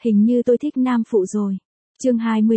Hình như tôi thích nam phụ rồi. Chương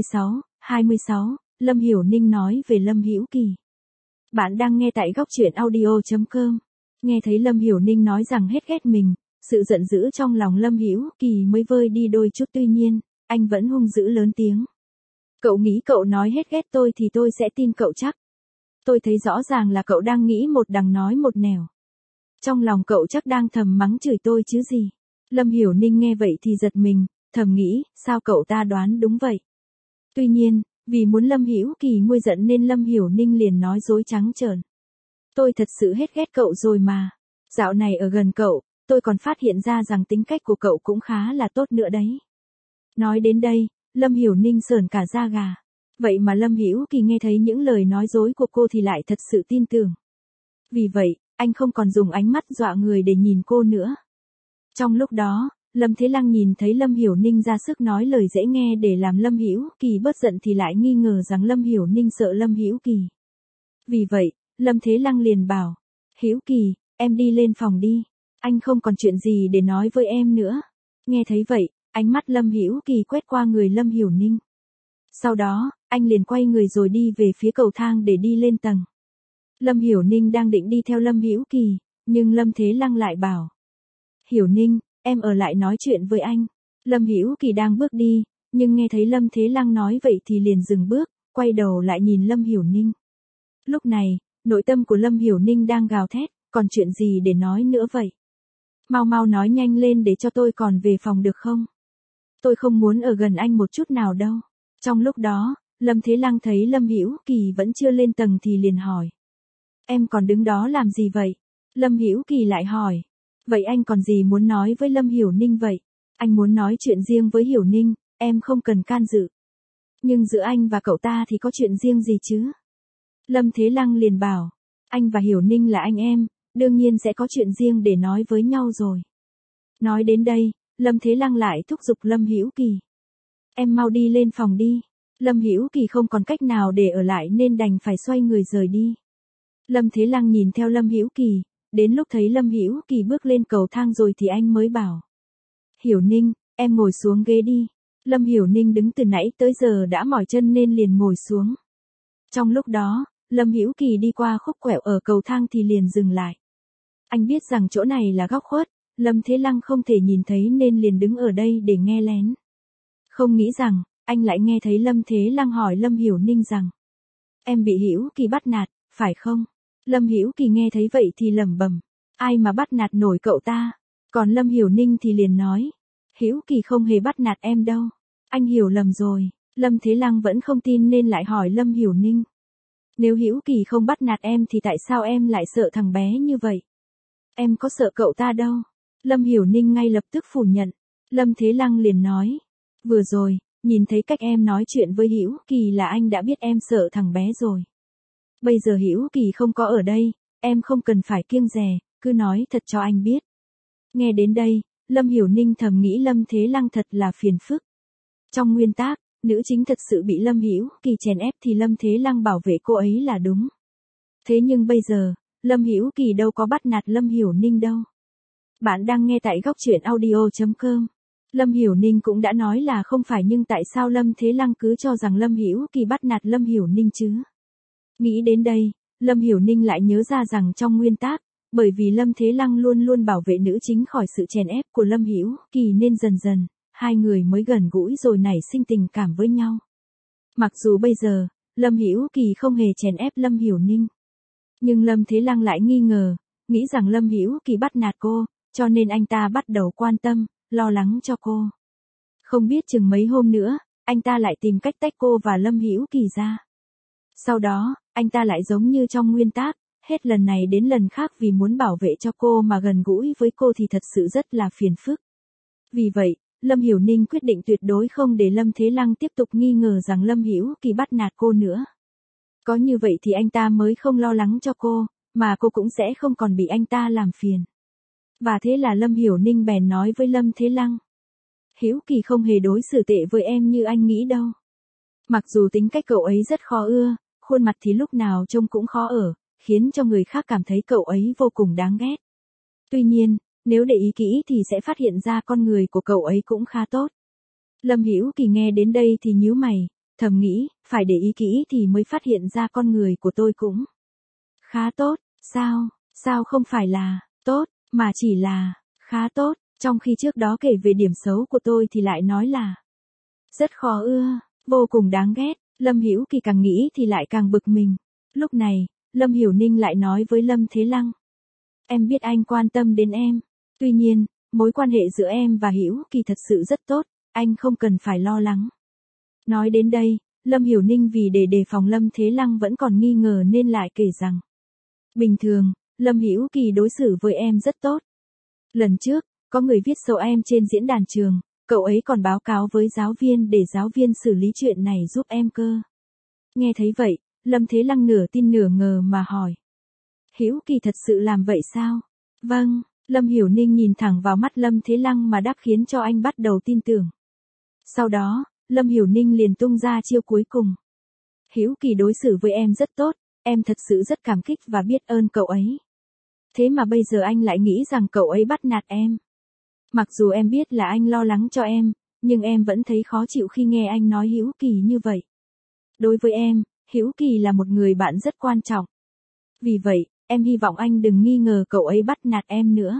26, Lâm Hiểu Ninh nói về Lâm Hữu Kỳ. Bạn đang nghe tại góc truyện audio.com. Nghe thấy Lâm Hiểu Ninh nói rằng hết ghét mình, sự giận dữ trong lòng Lâm Hữu Kỳ mới vơi đi đôi chút, tuy nhiên, anh vẫn hung dữ lớn tiếng. Cậu nghĩ cậu nói hết ghét tôi thì tôi sẽ tin cậu chắc. Tôi thấy rõ ràng là cậu đang nghĩ một đằng nói một nẻo. Trong lòng cậu chắc đang thầm mắng chửi tôi chứ gì. Lâm Hiểu Ninh nghe vậy thì giật mình, thầm nghĩ, sao cậu ta đoán đúng vậy. Tuy nhiên, vì muốn Lâm Hữu Kỳ nguôi giận nên Lâm Hiểu Ninh liền nói dối trắng trợn. Tôi thật sự hết ghét cậu rồi mà. Dạo này ở gần cậu, tôi còn phát hiện ra rằng tính cách của cậu cũng khá là tốt nữa đấy. Nói đến đây, Lâm Hiểu Ninh sởn cả da gà. Vậy mà Lâm Hữu Kỳ nghe thấy những lời nói dối của cô thì lại thật sự tin tưởng. Vì vậy, anh không còn dùng ánh mắt dọa người để nhìn cô nữa. Trong lúc đó, Lâm Thế Lăng nhìn thấy Lâm Hiểu Ninh ra sức nói lời dễ nghe để làm Lâm Hữu Kỳ bớt giận thì lại nghi ngờ rằng Lâm Hiểu Ninh sợ Lâm Hữu Kỳ. Vì vậy, Lâm Thế Lăng liền bảo, Hữu Kỳ, em đi lên phòng đi, anh không còn chuyện gì để nói với em nữa. Nghe thấy vậy, ánh mắt Lâm Hữu Kỳ quét qua người Lâm Hiểu Ninh. Sau đó, anh liền quay người rồi đi về phía cầu thang để đi lên tầng. Lâm Hiểu Ninh đang định đi theo Lâm Hữu Kỳ, nhưng Lâm Thế Lăng lại bảo, Hiểu Ninh, em ở lại nói chuyện với anh. Lâm Hữu Kỳ đang bước đi, nhưng nghe thấy Lâm Thế Lăng nói vậy thì liền dừng bước, quay đầu lại nhìn Lâm Hiểu Ninh. Lúc này, nội tâm của Lâm Hiểu Ninh đang gào thét, còn chuyện gì để nói nữa vậy? Mau mau nói nhanh lên để cho tôi còn về phòng được không? Tôi không muốn ở gần anh một chút nào đâu. Trong lúc đó, Lâm Thế Lăng thấy Lâm Hữu Kỳ vẫn chưa lên tầng thì liền hỏi. Em còn đứng đó làm gì vậy? Lâm Hữu Kỳ lại hỏi. Vậy anh còn gì muốn nói với Lâm Hiểu Ninh vậy? Anh muốn nói chuyện riêng với Hiểu Ninh, em không cần can dự. Nhưng giữa anh và cậu ta thì có chuyện riêng gì chứ? Lâm Thế Lăng liền bảo, anh và Hiểu Ninh là anh em, đương nhiên sẽ có chuyện riêng để nói với nhau rồi. Nói đến đây, Lâm Thế Lăng lại thúc giục Lâm Hữu Kỳ. Em mau đi lên phòng đi. Lâm Hữu Kỳ không còn cách nào để ở lại nên đành phải xoay người rời đi. Lâm Thế Lăng nhìn theo Lâm Hữu Kỳ, đến lúc thấy Lâm Hữu Kỳ bước lên cầu thang rồi thì anh mới bảo. Hiểu Ninh, em ngồi xuống ghế đi. Lâm Hiểu Ninh đứng từ nãy tới giờ đã mỏi chân nên liền ngồi xuống. Trong lúc đó, Lâm Hữu Kỳ đi qua khúc quẹo ở cầu thang thì liền dừng lại. Anh biết rằng chỗ này là góc khuất, Lâm Thế Lăng không thể nhìn thấy nên liền đứng ở đây để nghe lén. Không nghĩ rằng, anh lại nghe thấy Lâm Thế Lăng hỏi Lâm Hiểu Ninh rằng. Em bị Hữu Kỳ bắt nạt, phải không? Lâm Hữu Kỳ nghe thấy vậy thì lẩm bẩm. Ai mà bắt nạt nổi cậu ta? Còn Lâm Hiểu Ninh thì liền nói. Hữu Kỳ không hề bắt nạt em đâu. Anh hiểu lầm rồi. Lâm Thế Lăng vẫn không tin nên lại hỏi Lâm Hiểu Ninh. Nếu Hữu Kỳ không bắt nạt em thì tại sao em lại sợ thằng bé như vậy? Em có sợ cậu ta đâu. Lâm Hiểu Ninh ngay lập tức phủ nhận. Lâm Thế Lăng liền nói. Vừa rồi, nhìn thấy cách em nói chuyện với Hữu Kỳ là anh đã biết em sợ thằng bé rồi. Bây giờ Hữu Kỳ không có ở đây, em không cần phải kiêng dè, cứ nói thật cho anh biết. Nghe đến đây, Lâm Hiểu Ninh thầm nghĩ Lâm Thế Lăng thật là phiền phức. Trong nguyên tắc, nữ chính thật sự bị Lâm Hữu Kỳ chèn ép thì Lâm Thế Lăng bảo vệ cô ấy là đúng. Thế nhưng bây giờ, Lâm Hữu Kỳ đâu có bắt nạt Lâm Hiểu Ninh đâu. Bạn đang nghe tại góc truyện audio.com. Lâm Hiểu Ninh cũng đã nói là không phải, nhưng tại sao Lâm Thế Lăng cứ cho rằng Lâm Hữu Kỳ bắt nạt Lâm Hiểu Ninh chứ? Nghĩ đến đây, Lâm Hiểu Ninh lại nhớ ra rằng trong nguyên tắc, bởi vì Lâm Thế Lăng luôn luôn bảo vệ nữ chính khỏi sự chèn ép của Lâm Hữu Kỳ nên dần dần, hai người mới gần gũi rồi nảy sinh tình cảm với nhau. Mặc dù bây giờ, Lâm Hữu Kỳ không hề chèn ép Lâm Hiểu Ninh, nhưng Lâm Thế Lăng lại nghi ngờ, nghĩ rằng Lâm Hữu Kỳ bắt nạt cô, cho nên anh ta bắt đầu quan tâm, lo lắng cho cô. Không biết chừng mấy hôm nữa, anh ta lại tìm cách tách cô và Lâm Hữu Kỳ ra. Sau đó, anh ta lại giống như trong nguyên tắc, hết lần này đến lần khác vì muốn bảo vệ cho cô mà gần gũi với cô thì thật sự rất là phiền phức. Vì vậy, Lâm Hiểu Ninh quyết định tuyệt đối không để Lâm Thế Lăng tiếp tục nghi ngờ rằng Lâm Hữu Kỳ bắt nạt cô nữa. Có như vậy thì anh ta mới không lo lắng cho cô, mà cô cũng sẽ không còn bị anh ta làm phiền. Và thế là Lâm Hiểu Ninh bèn nói với Lâm Thế Lăng. Hữu Kỳ không hề đối xử tệ với em như anh nghĩ đâu. Mặc dù tính cách cậu ấy rất khó ưa, khuôn mặt thì lúc nào trông cũng khó ở, khiến cho người khác cảm thấy cậu ấy vô cùng đáng ghét. Tuy nhiên, nếu để ý kỹ thì sẽ phát hiện ra con người của cậu ấy cũng khá tốt. Lâm Hữu Kỳ nghe đến đây thì nhíu mày, thầm nghĩ, phải để ý kỹ thì mới phát hiện ra con người của tôi cũng khá tốt, sao không phải là tốt, mà chỉ là khá tốt, trong khi trước đó kể về điểm xấu của tôi thì lại nói là rất khó ưa, vô cùng đáng ghét. Lâm Hữu Kỳ càng nghĩ thì lại càng bực mình. Lúc này, Lâm Hiểu Ninh lại nói với Lâm Thế Lăng. Em biết anh quan tâm đến em. Tuy nhiên, mối quan hệ giữa em và Hữu Kỳ thật sự rất tốt, anh không cần phải lo lắng. Nói đến đây, Lâm Hiểu Ninh vì để đề phòng Lâm Thế Lăng vẫn còn nghi ngờ nên lại kể rằng. Bình thường, Lâm Hữu Kỳ đối xử với em rất tốt. Lần trước, có người viết xấu em trên diễn đàn trường, cậu ấy còn báo cáo với giáo viên để giáo viên xử lý chuyện này giúp em cơ. Nghe thấy vậy, Lâm Thế Lăng nửa tin nửa ngờ mà hỏi. Hữu Kỳ thật sự làm vậy sao? Vâng, Lâm Hiểu Ninh nhìn thẳng vào mắt Lâm Thế Lăng mà đáp khiến cho anh bắt đầu tin tưởng. Sau đó, Lâm Hiểu Ninh liền tung ra chiêu cuối cùng. Hữu Kỳ đối xử với em rất tốt, em thật sự rất cảm kích và biết ơn cậu ấy. Thế mà bây giờ anh lại nghĩ rằng cậu ấy bắt nạt em. Mặc dù em biết là anh lo lắng cho em, nhưng em vẫn thấy khó chịu khi nghe anh nói Hữu Kỳ như vậy. Đối với em, Hữu Kỳ là một người bạn rất quan trọng. Vì vậy, em hy vọng anh đừng nghi ngờ cậu ấy bắt nạt em nữa.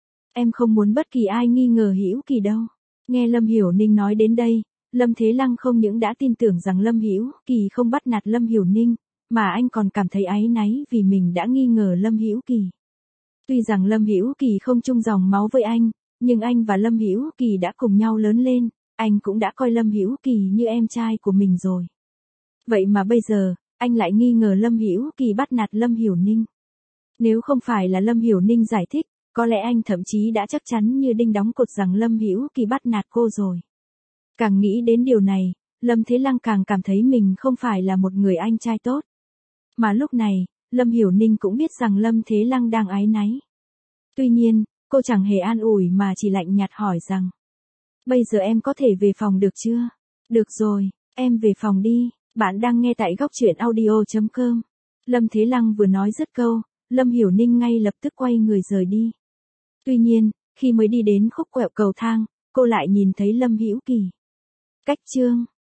Em không muốn bất kỳ ai nghi ngờ Hữu Kỳ đâu. Nghe Lâm Hiểu Ninh nói đến đây, Lâm Thế Lăng không những đã tin tưởng rằng Lâm Hữu Kỳ không bắt nạt Lâm Hiểu Ninh, mà anh còn cảm thấy áy náy vì mình đã nghi ngờ Lâm Hữu Kỳ. Tuy rằng Lâm Hữu Kỳ không chung dòng máu với anh, nhưng anh và Lâm Hữu Kỳ đã cùng nhau lớn lên, anh cũng đã coi Lâm Hữu Kỳ như em trai của mình rồi. Vậy mà bây giờ, anh lại nghi ngờ Lâm Hữu Kỳ bắt nạt Lâm Hiểu Ninh. Nếu không phải là Lâm Hiểu Ninh giải thích, có lẽ anh thậm chí đã chắc chắn như đinh đóng cột rằng Lâm Hữu Kỳ bắt nạt cô rồi. Càng nghĩ đến điều này, Lâm Thế Lăng càng cảm thấy mình không phải là một người anh trai tốt. Mà lúc này, Lâm Hiểu Ninh cũng biết rằng Lâm Thế Lăng đang áy náy. Tuy nhiên, cô chẳng hề an ủi mà chỉ lạnh nhạt hỏi rằng. Bây giờ em có thể về phòng được chưa? Được rồi, em về phòng đi. Bạn đang nghe tại góc truyện audio.com. Lâm Thế Lăng vừa nói dứt câu, Lâm Hiểu Ninh ngay lập tức quay người rời đi. Tuy nhiên, khi mới đi đến khúc quẹo cầu thang, cô lại nhìn thấy Lâm Hữu Kỳ. Cách chương